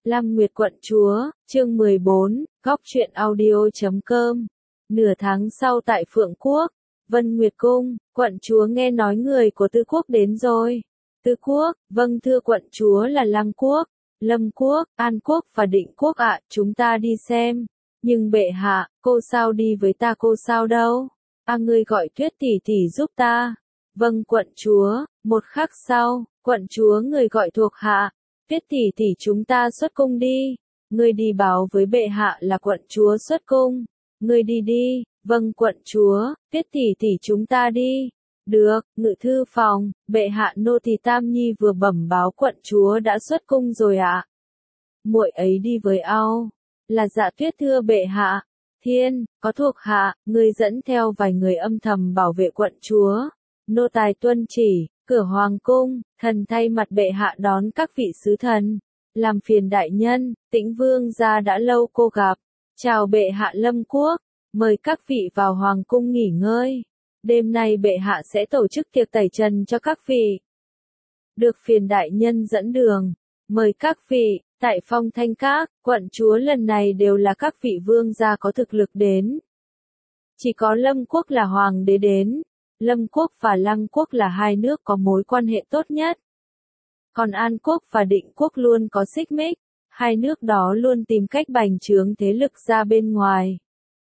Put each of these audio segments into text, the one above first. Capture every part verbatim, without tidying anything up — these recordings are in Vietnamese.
Lam Nguyệt quận chúa, chương mười bốn, góc truyện audio chấm com. Nửa tháng sau tại Phượng Quốc, Vân Nguyệt Cung, quận chúa nghe nói người của Tư Quốc đến rồi. Tư Quốc, vâng thưa quận chúa là Lăng Quốc, Lâm Quốc, An Quốc và Định Quốc ạ, chúng ta đi xem. Nhưng bệ hạ, cô sao đi với ta cô sao đâu? À ngươi gọi Tuyết tỷ tỷ giúp ta. Vâng quận chúa, một khắc sau, quận chúa người gọi thuộc hạ. Tuyết tỷ tỷ chúng ta xuất cung đi. Ngươi đi báo với bệ hạ là quận chúa xuất cung. Ngươi đi đi, vâng quận chúa, Tuyết tỷ tỷ chúng ta đi. Được, ngự thư phòng, bệ hạ nô tỳ Tam Nhi vừa bẩm báo quận chúa đã xuất cung rồi ạ. À? Muội ấy đi với ao. Là dạ tuyết thưa bệ hạ. Thiên, có thuộc hạ, người dẫn theo vài người âm thầm bảo vệ quận chúa. Nô tài tuân chỉ, cửa hoàng cung, thần thay mặt bệ hạ đón các vị sứ thần. Làm phiền đại nhân, Tĩnh Vương gia đã lâu cô gặp. Chào bệ hạ Lâm Quốc, mời các vị vào hoàng cung nghỉ ngơi. Đêm nay bệ hạ sẽ tổ chức tiệc tẩy trần cho các vị. Được phiền đại nhân dẫn đường, mời các vị. Tại Phong Thanh Các, quận chúa lần này đều là các vị vương gia có thực lực đến. Chỉ có Lâm Quốc là hoàng đế đến. Lâm Quốc và Lăng Quốc là hai nước có mối quan hệ tốt nhất. Còn An Quốc và Định Quốc luôn có xích mích. Hai nước đó luôn tìm cách bành trướng thế lực ra bên ngoài.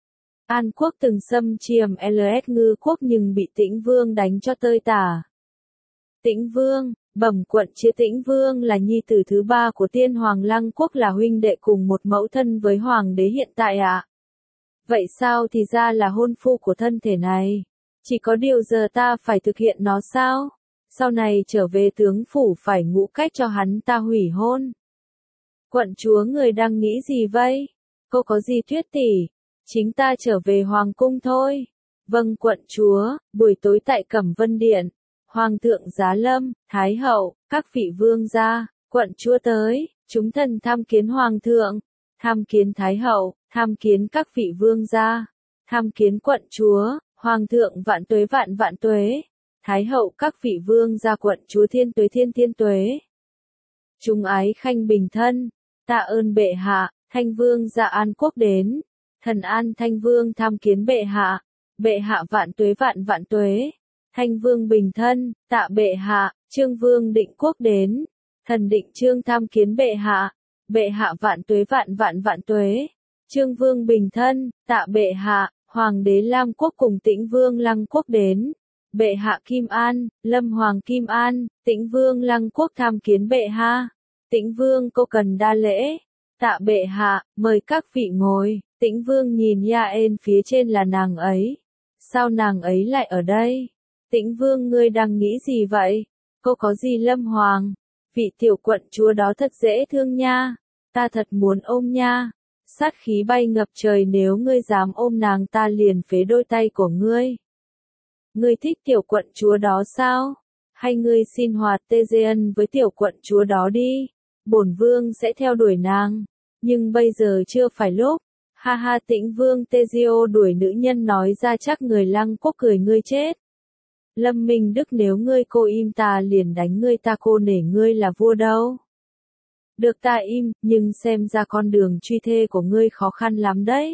An Quốc từng xâm chiếm lờ ét Ngư Quốc nhưng bị Tĩnh Vương đánh cho tơi tả. Tĩnh Vương, bẩm quận chúa Tĩnh Vương là nhi tử thứ ba của tiên hoàng Lăng Quốc là huynh đệ cùng một mẫu thân với hoàng đế hiện tại ạ. À? Vậy sao thì ra là hôn phu của thân thể này? Chỉ có điều giờ ta phải thực hiện nó sao? Sau này trở về tướng phủ phải ngũ cách cho hắn ta hủy hôn. Quận chúa người đang nghĩ gì vậy? Cô có gì Tuyết tỷ? Chính ta trở về hoàng cung thôi. Vâng quận chúa, buổi tối tại Cẩm Vân Điện. Hoàng thượng Giá Lâm, Thái hậu, các vị vương gia, quận chúa tới, chúng thần tham kiến hoàng thượng, tham kiến thái hậu, tham kiến các vị vương gia, tham kiến quận chúa, hoàng thượng vạn tuế vạn vạn tuế, thái hậu các vị vương gia quận chúa thiên tuế thiên thiên tuế. Chúng ái khanh bình thân, tạ ơn bệ hạ, Thanh Vương gia An Quốc đến, thần An Thanh Vương tham kiến bệ hạ, bệ hạ vạn tuế vạn vạn tuế. Thanh Vương bình thân, tạ bệ hạ, Trương Vương Định Quốc đến, thần Định Trương tham kiến bệ hạ, bệ hạ vạn tuế vạn vạn vạn tuế. Trương Vương bình thân, tạ bệ hạ, Hoàng đế Lam Quốc cùng Tĩnh Vương Lăng Quốc đến, bệ hạ Kim An, Lâm Hoàng Kim An, Tĩnh Vương Lăng Quốc tham kiến bệ hạ. Tĩnh Vương cô cần đa lễ, tạ bệ hạ, mời các vị ngồi. Tĩnh Vương nhìn Yaen phía trên là nàng ấy. Sao nàng ấy lại ở đây? Tĩnh Vương ngươi đang nghĩ gì vậy? Cô có gì Lâm Hoàng? Vị tiểu quận chúa đó thật dễ thương nha. Ta thật muốn ôm nha. Sát khí bay ngập trời nếu ngươi dám ôm nàng ta liền phế đôi tay của ngươi. Ngươi thích tiểu quận chúa đó sao? Hay ngươi xin hòa tê dê ân với tiểu quận chúa đó đi? Bổn vương sẽ theo đuổi nàng. Nhưng bây giờ chưa phải lúc. Ha ha Tĩnh Vương Tezio đuổi nữ nhân nói ra chắc người Lăng Quốc cười ngươi chết. Lâm Minh Đức nếu ngươi cô im ta liền đánh ngươi ta cô nể ngươi là vua đâu. Được ta im, nhưng xem ra con đường truy thê của ngươi khó khăn lắm đấy.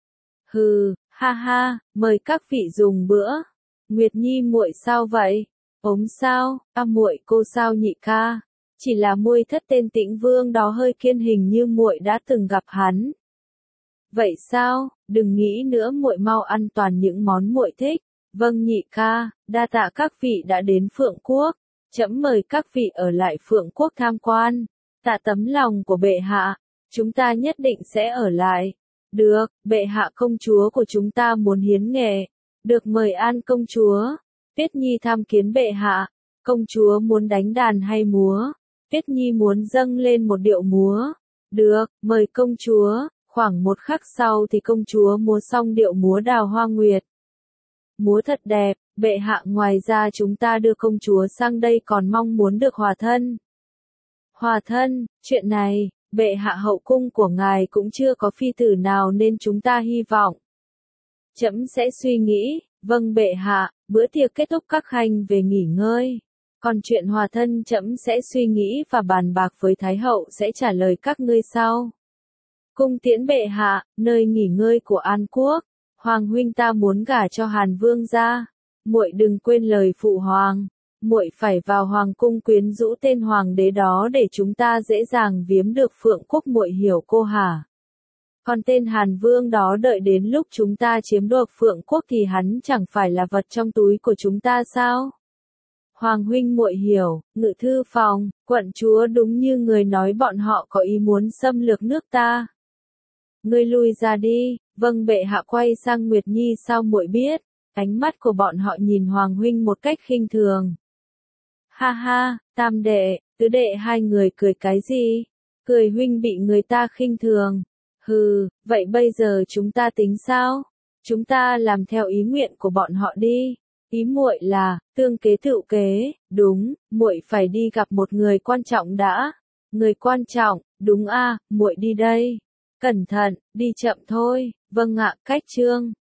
Hừ, ha ha, mời các vị dùng bữa. Nguyệt Nhi muội sao vậy? Ốm sao? A muội cô sao nhị ca? Chỉ là muội thất tên Tĩnh Vương đó hơi kiên hình như muội đã từng gặp hắn. Vậy sao? Đừng nghĩ nữa muội mau ăn toàn những món muội thích. Vâng nhị ca, đa tạ các vị đã đến Phượng Quốc. Trẫm mời các vị ở lại Phượng Quốc tham quan. Tạ tấm lòng của bệ hạ, chúng ta nhất định sẽ ở lại. Được, bệ hạ công chúa của chúng ta muốn hiến nghệ. Được mời An công chúa. Tuyết Nhi tham kiến bệ hạ. Công chúa muốn đánh đàn hay múa? Tuyết Nhi muốn dâng lên một điệu múa. Được, mời công chúa. Khoảng một khắc sau thì công chúa múa xong điệu múa Đào Hoa Nguyệt. Múa thật đẹp, bệ hạ ngoài ra chúng ta đưa công chúa sang đây còn mong muốn được hòa thân. Hòa thân, chuyện này, bệ hạ hậu cung của ngài cũng chưa có phi tử nào nên chúng ta hy vọng. Trẫm sẽ suy nghĩ, vâng bệ hạ, bữa tiệc kết thúc các khanh về nghỉ ngơi. Còn chuyện hòa thân trẫm sẽ suy nghĩ và bàn bạc với Thái hậu sẽ trả lời các ngươi sau. Cung tiễn bệ hạ, nơi nghỉ ngơi của An Quốc, Hoàng huynh ta muốn gả cho Hàn Vương gia. Muội đừng quên lời phụ hoàng, muội phải vào hoàng cung quyến rũ tên hoàng đế đó để chúng ta dễ dàng viếm được Phượng Quốc, muội hiểu cô hả? Còn tên Hàn Vương đó đợi đến lúc chúng ta chiếm được Phượng Quốc thì hắn chẳng phải là vật trong túi của chúng ta sao? Hoàng huynh muội hiểu, Ngự thư phòng, quận chúa đúng như người nói, bọn họ có ý muốn xâm lược nước ta. Ngươi lui ra đi. Vâng bệ hạ. Quay sang Nguyệt Nhi, sao muội biết? Ánh mắt của bọn họ nhìn Hoàng huynh một cách khinh thường. Ha ha, tam đệ, tứ đệ hai người cười cái gì? Cười huynh bị người ta khinh thường. Hừ, vậy bây giờ chúng ta tính sao? Chúng ta làm theo ý nguyện của bọn họ đi. Ý muội là, tương kế tựu kế, đúng, muội phải đi gặp một người quan trọng đã. Người quan trọng, đúng a, muội đi đây. Cẩn thận, đi chậm thôi. Vâng ạ, cách chương.